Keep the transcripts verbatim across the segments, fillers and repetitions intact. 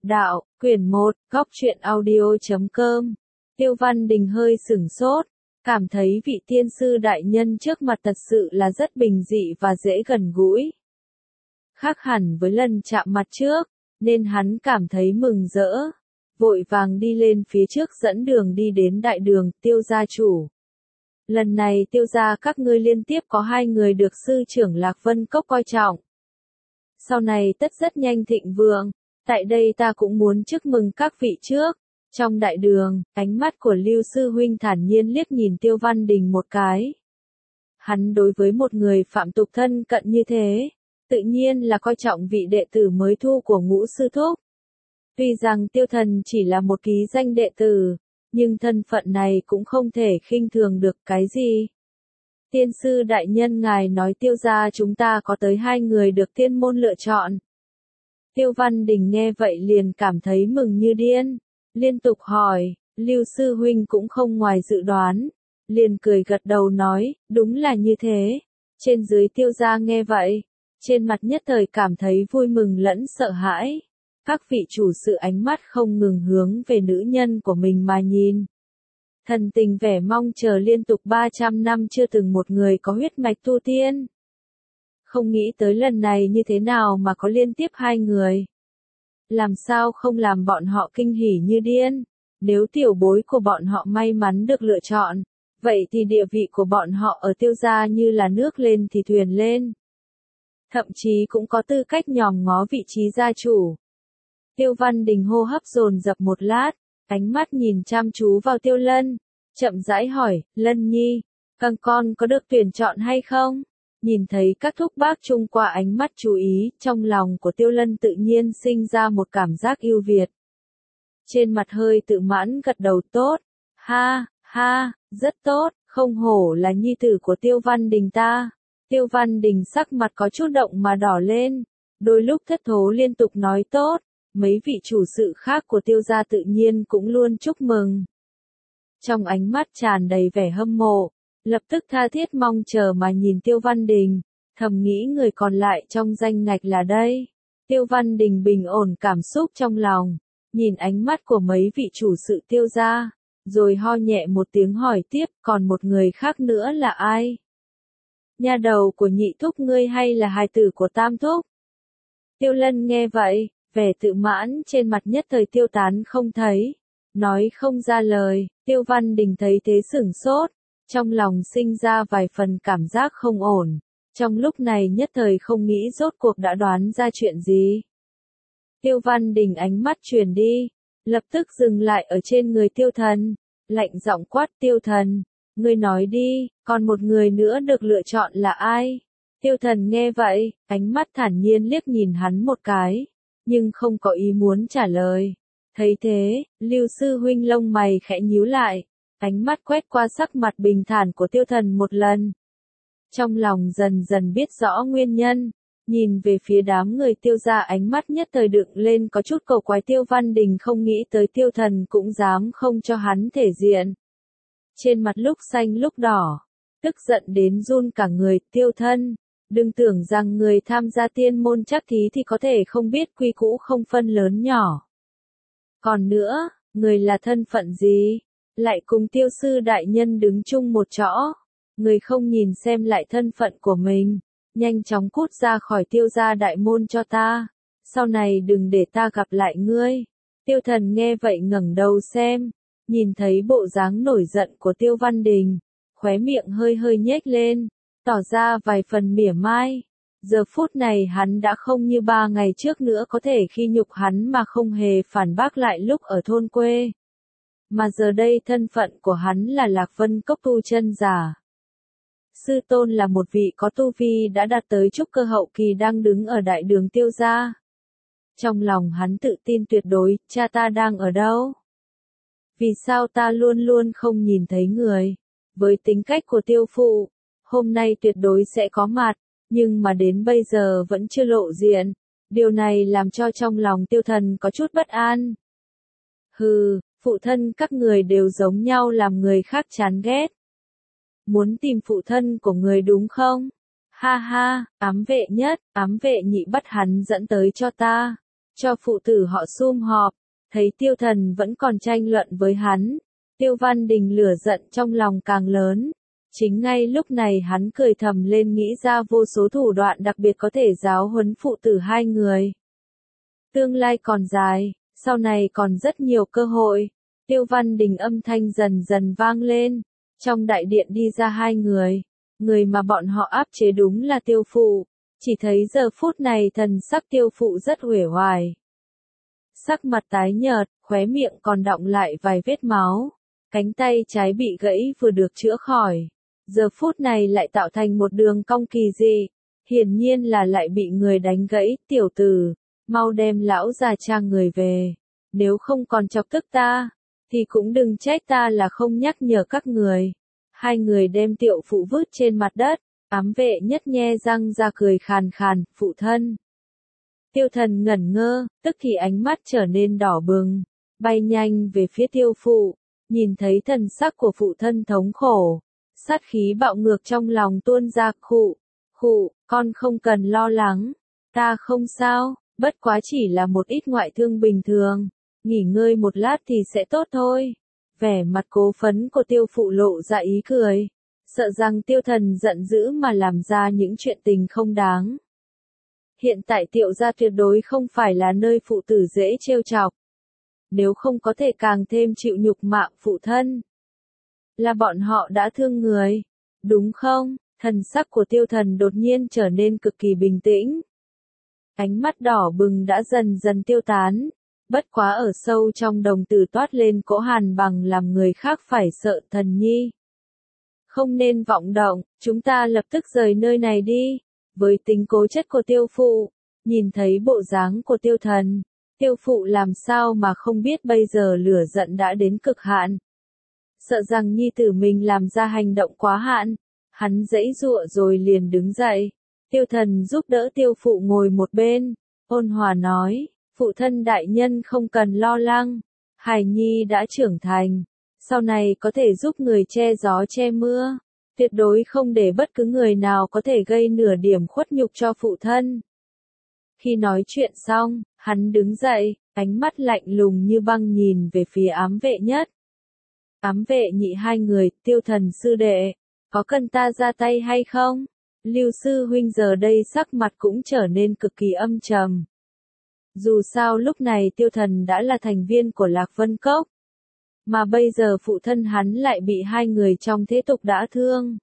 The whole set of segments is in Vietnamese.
Đạo, quyển một, góc truyện audio chấm com. Tiêu Văn Đình hơi sửng sốt, cảm thấy vị tiên sư đại nhân trước mặt thật sự là rất bình dị và dễ gần gũi. Khác hẳn với lần chạm mặt trước, nên hắn cảm thấy mừng rỡ. Vội vàng đi lên phía trước dẫn đường đi đến đại đường, Tiêu gia chủ. Lần này Tiêu gia các ngươi liên tiếp có hai người được sư trưởng Lạc Vân Cốc coi trọng. Sau này tất rất nhanh thịnh vượng, tại đây ta cũng muốn chúc mừng các vị trước. Trong đại đường, ánh mắt của Lưu sư huynh thản nhiên liếc nhìn Tiêu Văn Đình một cái. Hắn đối với một người phạm tục thân cận như thế, tự nhiên là coi trọng vị đệ tử mới thu của Ngũ sư thúc. Tuy rằng Tiêu thần chỉ là một ký danh đệ tử, nhưng thân phận này cũng không thể khinh thường được cái gì. Tiên sư đại nhân ngài nói Tiêu gia chúng ta có tới hai người được tiên môn lựa chọn. Tiêu Văn Đình nghe vậy liền cảm thấy mừng như điên, liên tục hỏi, Lưu sư huynh cũng không ngoài dự đoán, liền cười gật đầu nói, đúng là như thế. Trên dưới Tiêu gia nghe vậy, trên mặt nhất thời cảm thấy vui mừng lẫn sợ hãi. Các vị chủ sự ánh mắt không ngừng hướng về nữ nhân của mình mà nhìn. Thần tình vẻ mong chờ liên tục ba trăm năm chưa từng một người có huyết mạch tu tiên. Không nghĩ tới lần này như thế nào mà có liên tiếp hai người. Làm sao không làm bọn họ kinh hỉ như điên. Nếu tiểu bối của bọn họ may mắn được lựa chọn, vậy thì địa vị của bọn họ ở Tiêu gia như là nước lên thì thuyền lên. Thậm chí cũng có tư cách nhòm ngó vị trí gia chủ. Tiêu Văn Đình hô hấp dồn dập một lát, ánh mắt nhìn chăm chú vào Tiêu Lân, chậm rãi hỏi, Lân nhi, các con có được tuyển chọn hay không? Nhìn thấy các thúc bác chung qua ánh mắt chú ý, trong lòng của Tiêu Lân tự nhiên sinh ra một cảm giác yêu Việt. Trên mặt hơi tự mãn gật đầu tốt, ha, ha, rất tốt, không hổ là nhi tử của Tiêu Văn Đình ta. Tiêu Văn Đình sắc mặt có chút động mà đỏ lên, đôi lúc thất thố liên tục nói tốt. Mấy vị chủ sự khác của Tiêu gia tự nhiên cũng luôn chúc mừng. Trong ánh mắt tràn đầy vẻ hâm mộ, lập tức tha thiết mong chờ mà nhìn Tiêu Văn Đình, thầm nghĩ người còn lại trong danh ngạch là đây. Tiêu Văn Đình bình ổn cảm xúc trong lòng, nhìn ánh mắt của mấy vị chủ sự Tiêu gia, rồi ho nhẹ một tiếng hỏi tiếp, còn một người khác nữa là ai? Nha đầu của nhị thúc ngươi hay là hài tử của tam thúc? Tiêu Lân nghe vậy, vẻ tự mãn trên mặt nhất thời tiêu tán không thấy, nói không ra lời. Tiêu Văn Đình thấy thế sửng sốt, trong lòng sinh ra vài phần cảm giác không ổn, trong lúc này nhất thời không nghĩ rốt cuộc đã đoán ra chuyện gì. Tiêu Văn Đình ánh mắt chuyển đi, lập tức dừng lại ở trên người Tiêu Thần, lạnh giọng quát, Tiêu Thần, ngươi nói đi, còn một người nữa được lựa chọn là ai? Tiêu Thần nghe vậy, ánh mắt thản nhiên liếc nhìn hắn một cái, nhưng không có ý muốn trả lời. Thấy thế, Lưu sư huynh lông mày khẽ nhíu lại, ánh mắt quét qua sắc mặt bình thản của Tiêu Thần một lần. Trong lòng dần dần biết rõ nguyên nhân, nhìn về phía đám người Tiêu gia ánh mắt nhất thời đựng lên có chút cầu quái. Tiêu Văn Đình không nghĩ tới Tiêu Thần cũng dám không cho hắn thể diện. Trên mặt lúc xanh lúc đỏ, tức giận đến run cả người. Tiêu thân, đừng tưởng rằng người tham gia tiên môn chắc thí thì có thể không biết quy củ không phân lớn nhỏ. Còn nữa, người là thân phận gì? Lại cùng Tiêu sư đại nhân đứng chung một chỗ. Người không nhìn xem lại thân phận của mình, nhanh chóng cút ra khỏi Tiêu gia đại môn cho ta. Sau này đừng để ta gặp lại ngươi. Tiêu Thần nghe vậy ngẩng đầu xem, nhìn thấy bộ dáng nổi giận của Tiêu Văn Đình, khóe miệng hơi hơi nhếch lên, tỏ ra vài phần mỉa mai. Giờ phút này hắn đã không như ba ngày trước nữa có thể khi nhục hắn mà không hề phản bác lại lúc ở thôn quê. Mà giờ đây thân phận của hắn là Lạc Vân Cốc tu chân giả. Sư tôn là một vị có tu vi đã đạt tới trúc cơ hậu kỳ đang đứng ở đại đường Tiêu gia. Trong lòng hắn tự tin tuyệt đối, cha ta đang ở đâu? Vì sao ta luôn luôn không nhìn thấy người? Với tính cách của Tiêu phụ, hôm nay tuyệt đối sẽ có mặt, nhưng mà đến bây giờ vẫn chưa lộ diện. Điều này làm cho trong lòng Tiêu Thần có chút bất an. Hừ, phụ thân các người đều giống nhau làm người khác chán ghét. Muốn tìm phụ thân của người đúng không? Ha ha, ám vệ nhất, ám vệ nhị bắt hắn dẫn tới cho ta. cho phụ tử họ sum họp, thấy tiêu thần vẫn còn tranh luận với hắn. Tiêu Văn Đình lửa giận trong lòng càng lớn. Chính ngay lúc này hắn cười thầm lên nghĩ ra vô số thủ đoạn đặc biệt có thể giáo huấn phụ tử hai người. Tương lai còn dài, sau này còn rất nhiều cơ hội. Tiêu Văn Đình âm thanh dần dần vang lên. Trong đại điện đi ra hai người. Người mà bọn họ áp chế đúng là tiêu phụ. Chỉ thấy giờ phút này thần sắc tiêu phụ rất uể oải. Sắc mặt tái nhợt, khóe miệng còn đọng lại vài vết máu. Cánh tay trái bị gãy vừa được chữa khỏi. Giờ phút này lại tạo thành một đường cong kỳ dị. Hiển nhiên là lại bị người đánh gãy. Tiểu tử, mau đem lão già cha người về. Nếu không còn chọc tức ta, thì cũng đừng trách ta là không nhắc nhở các người. Hai người đem Tiêu phụ vứt trên mặt đất. Ám vệ nhất nhe răng ra cười khàn khàn, phụ thân. Tiêu thần ngẩn ngơ, tức thì ánh mắt trở nên đỏ bừng, bay nhanh về phía tiêu phụ, nhìn thấy thần sắc của phụ thân thống khổ, sát khí bạo ngược trong lòng tuôn ra, khụ, khụ, con không cần lo lắng, ta không sao, bất quá chỉ là một ít ngoại thương bình thường, nghỉ ngơi một lát thì sẽ tốt thôi. Vẻ mặt cố phấn của tiêu phụ lộ ra ý cười, sợ rằng tiêu thần giận dữ mà làm ra những chuyện tình không đáng. Hiện tại Tiêu gia tuyệt đối không phải là nơi phụ tử dễ trêu chọc. Nếu không có thể càng thêm chịu nhục mạ phụ thân. Là bọn họ đã thương người, đúng không? Thần sắc của tiêu thần đột nhiên trở nên cực kỳ bình tĩnh. Ánh mắt đỏ bừng đã dần dần tiêu tán. Bất quá ở sâu trong đồng tử toát lên cỗ hàn bằng làm người khác phải sợ. Thần nhi, không nên vọng động, chúng ta lập tức rời nơi này đi. Với tính cố chấp của tiêu phụ, nhìn thấy bộ dáng của tiêu thần, tiêu phụ làm sao mà không biết bây giờ lửa giận đã đến cực hạn. Sợ rằng nhi tử mình làm ra hành động quá hạn, hắn giãy giụa rồi liền đứng dậy. Tiêu thần giúp đỡ tiêu phụ ngồi một bên, ôn hòa nói, phụ thân đại nhân không cần lo lắng, hài nhi đã trưởng thành, sau này có thể giúp người che gió che mưa. Tuyệt đối không để bất cứ người nào có thể gây nửa điểm khuất nhục cho phụ thân. Khi nói chuyện xong, hắn đứng dậy, ánh mắt lạnh lùng như băng nhìn về phía ám vệ nhất. Ám vệ nhị hai người, Tiêu thần sư đệ, có cần ta ra tay hay không? Lưu sư huynh giờ đây sắc mặt cũng trở nên cực kỳ âm trầm. Dù sao lúc này tiêu thần đã là thành viên của Lạc Vân Cốc. Mà bây giờ phụ thân hắn lại bị hai người trong thế tục đã thương.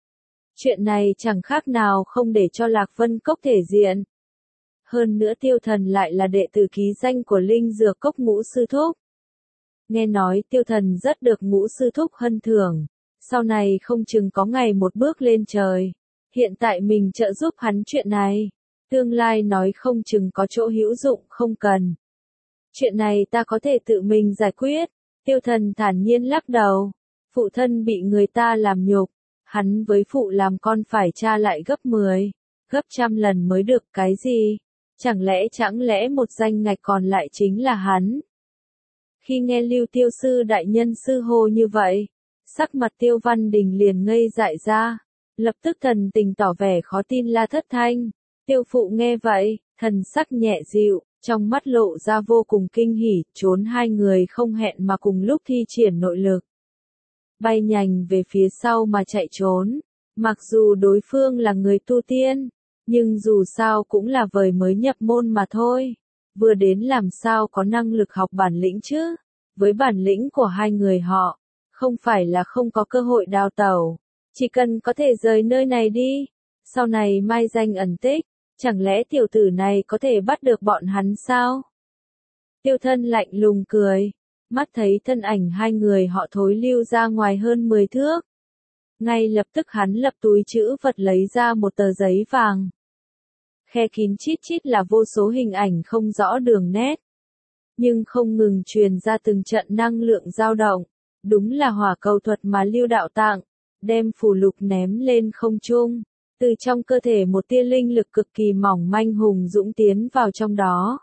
Chuyện này chẳng khác nào không để cho Lạc Vân Cốc thể diện. Hơn nữa tiêu thần lại là đệ tử ký danh của Linh Dược Cốc Ngũ Sư Thúc. Nghe nói tiêu thần rất được Ngũ Sư Thúc hân thưởng. Sau này không chừng có ngày một bước lên trời. Hiện tại mình trợ giúp hắn chuyện này. Tương lai nói không chừng có chỗ hữu dụng không cần. Chuyện này ta có thể tự mình giải quyết. Tiêu thần thản nhiên lắc đầu. Phụ thân bị người ta làm nhục. Hắn với phụ làm con phải tra lại gấp mười, gấp trăm lần mới được cái gì. Chẳng lẽ chẳng lẽ một danh ngạch còn lại chính là hắn. Khi nghe Lưu Tiêu sư đại nhân sư hô như vậy, sắc mặt Tiêu Văn Đình liền ngây dại ra. Lập tức thần tình tỏ vẻ khó tin la thất thanh. Tiêu phụ nghe vậy, thần sắc nhẹ dịu, trong mắt lộ ra vô cùng kinh hỉ, trốn hai người không hẹn mà cùng lúc thi triển nội lực. Bay nhanh về phía sau mà chạy trốn. Mặc dù đối phương là người tu tiên, nhưng dù sao cũng là vời mới nhập môn mà thôi. Vừa đến làm sao có năng lực học bản lĩnh chứ? Với bản lĩnh của hai người họ, không phải là không có cơ hội đào tẩu. Chỉ cần có thể rời nơi này đi, sau này mai danh ẩn tích, chẳng lẽ tiểu tử này có thể bắt được bọn hắn sao? Tiêu thân lạnh lùng cười, mắt thấy thân ảnh hai người họ thối lưu ra ngoài hơn mười thước. Ngay lập tức hắn lập túi chữ vật lấy ra một tờ giấy vàng. Khe kín chít chít là vô số hình ảnh không rõ đường nét. Nhưng không ngừng truyền ra từng trận năng lượng dao động. Đúng là hỏa cầu thuật mà Lưu đạo tặng. Đem phù lục ném lên không trung, từ trong cơ thể một tia linh lực cực kỳ mỏng manh hùng dũng tiến vào trong đó.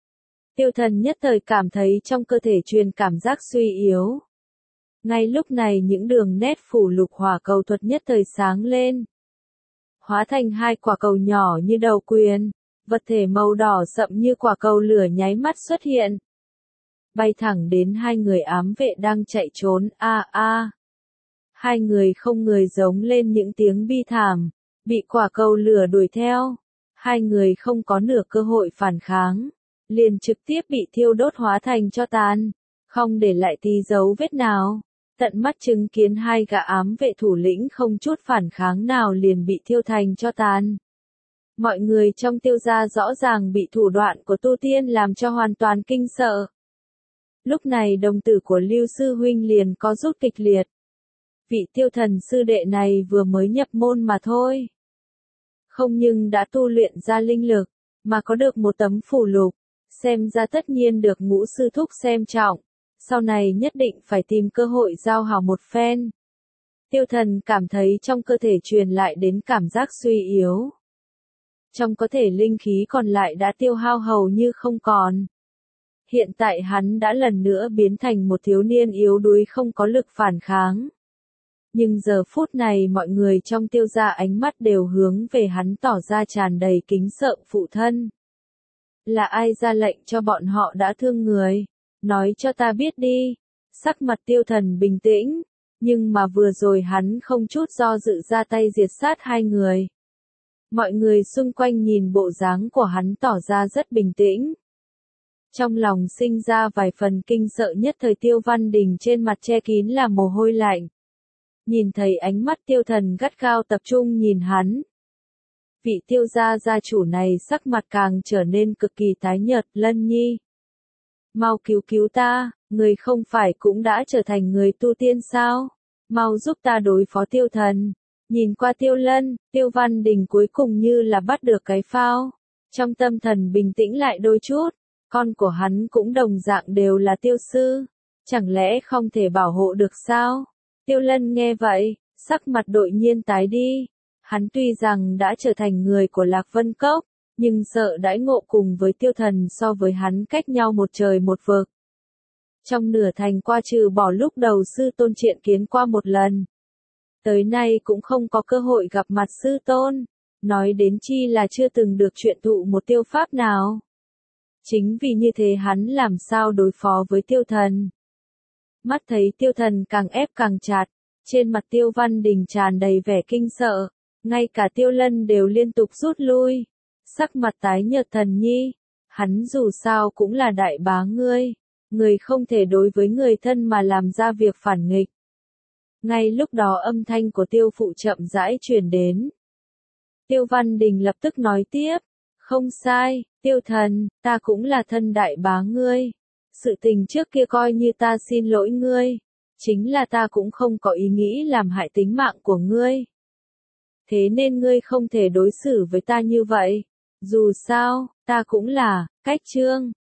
Tiêu thần nhất thời cảm thấy trong cơ thể truyền cảm giác suy yếu. Ngay lúc này những đường nét phù lục hỏa cầu thuật nhất thời sáng lên. Hóa thành hai quả cầu nhỏ như đầu quyền, vật thể màu đỏ sậm như quả cầu lửa nháy mắt xuất hiện. Bay thẳng đến hai người ám vệ đang chạy trốn, a a. Hai người không người giống lên những tiếng bi thảm, bị quả cầu lửa đuổi theo. Hai người không có nửa cơ hội phản kháng, liền trực tiếp bị thiêu đốt hóa thành tro tàn, không để lại tí dấu vết nào. Tận mắt chứng kiến hai gã ám vệ thủ lĩnh không chút phản kháng nào liền bị thiêu thành tro tàn. Mọi người trong Tiêu gia rõ ràng bị thủ đoạn của tu tiên làm cho hoàn toàn kinh sợ. Lúc này đồng tử của Lưu sư huynh liền có rút kịch liệt. Vị Tiêu thần sư đệ này vừa mới nhập môn mà thôi. Không nhưng đã tu luyện ra linh lực, mà có được một tấm phù lục, xem ra tất nhiên được ngũ sư thúc xem trọng, sau này nhất định phải tìm cơ hội giao hảo một phen. Tiêu thần cảm thấy trong cơ thể truyền lại đến cảm giác suy yếu. Trong cơ thể linh khí còn lại đã tiêu hao hầu như không còn. Hiện tại hắn đã lần nữa biến thành một thiếu niên yếu đuối không có lực phản kháng. Nhưng giờ phút này mọi người trong Tiêu gia ánh mắt đều hướng về hắn tỏ ra tràn đầy kính sợ phụ thân. Là ai ra lệnh cho bọn họ đã thương người? Nói cho ta biết đi. Sắc mặt Tiêu thần bình tĩnh, nhưng mà vừa rồi hắn không chút do dự ra tay diệt sát hai người. Mọi người xung quanh nhìn bộ dáng của hắn tỏ ra rất bình tĩnh. Trong lòng sinh ra vài phần kinh sợ, nhất thời Tiêu Văn Đình trên mặt che kín là mồ hôi lạnh. Nhìn thấy ánh mắt Tiêu thần gắt gao tập trung nhìn hắn. Vị Tiêu gia gia chủ này sắc mặt càng trở nên cực kỳ tái nhợt. Lân Nhi, mau cứu cứu ta, người không phải cũng đã trở thành người tu tiên sao? Mau giúp ta đối phó Tiêu thần. Nhìn qua Tiêu Lân, Tiêu Văn Đình cuối cùng như là bắt được cái phao. Trong tâm thần bình tĩnh lại đôi chút, con của hắn cũng đồng dạng đều là tiêu sư. Chẳng lẽ không thể bảo hộ được sao? Tiêu Lân nghe vậy, sắc mặt đột nhiên tái đi. Hắn tuy rằng đã trở thành người của Lạc Vân Cốc, nhưng sợ đãi ngộ cùng với Tiêu thần so với hắn cách nhau một trời một vực. Trong nửa thành qua trừ bỏ lúc đầu sư tôn triện kiến qua một lần. Tới nay cũng không có cơ hội gặp mặt sư tôn, nói đến chi là chưa từng được truyện thụ một tiêu pháp nào. Chính vì như thế hắn làm sao đối phó với Tiêu thần. Mắt thấy Tiêu thần càng ép càng chặt, trên mặt Tiêu Văn Đình tràn đầy vẻ kinh sợ, ngay cả Tiêu Lân đều liên tục rút lui. Sắc mặt tái nhợt. Thần nhi, hắn dù sao cũng là đại bá ngươi, người không thể đối với người thân mà làm ra việc phản nghịch. Ngay lúc đó âm thanh của Tiêu phụ chậm rãi truyền đến. Tiêu Văn Đình lập tức nói tiếp, không sai, Tiêu thần, ta cũng là thân đại bá ngươi. Sự tình trước kia coi như ta xin lỗi ngươi, chính là ta cũng không có ý nghĩ làm hại tính mạng của ngươi. Thế nên ngươi không thể đối xử với ta như vậy. Dù sao, ta cũng là, cách trương,